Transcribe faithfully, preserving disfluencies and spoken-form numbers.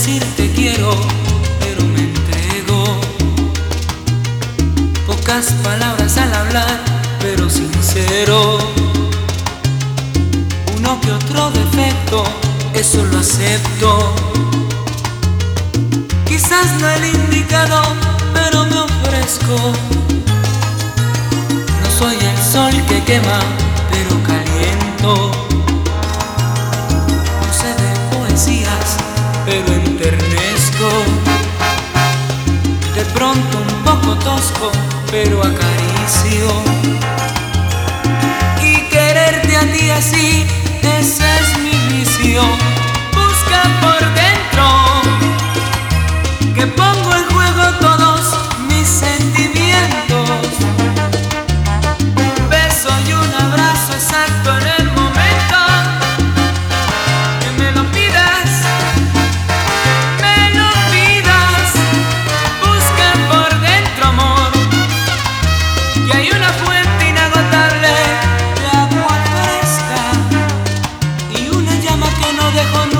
decir te quiero, pero me entrego. Pocas palabras al hablar, pero sincero. Uno que otro defecto, eso lo acepto. Quizás no el indicado, pero me ofrezco. No soy el sol que quema, pero caliento. No sé de poesías, pero enternezco. De pronto un poco tosco, pero acaricio. Y quererte a ti así, ese es mi vicio. Busca por dentro, que pongo en juego todos mis sentimientos. Un beso y un abrazo exacto en el momento que me lo pidas, me lo pidas. Busca por dentro, amor, que hay una fuente inagotable de agua fresca y una llama que no dejo nunca.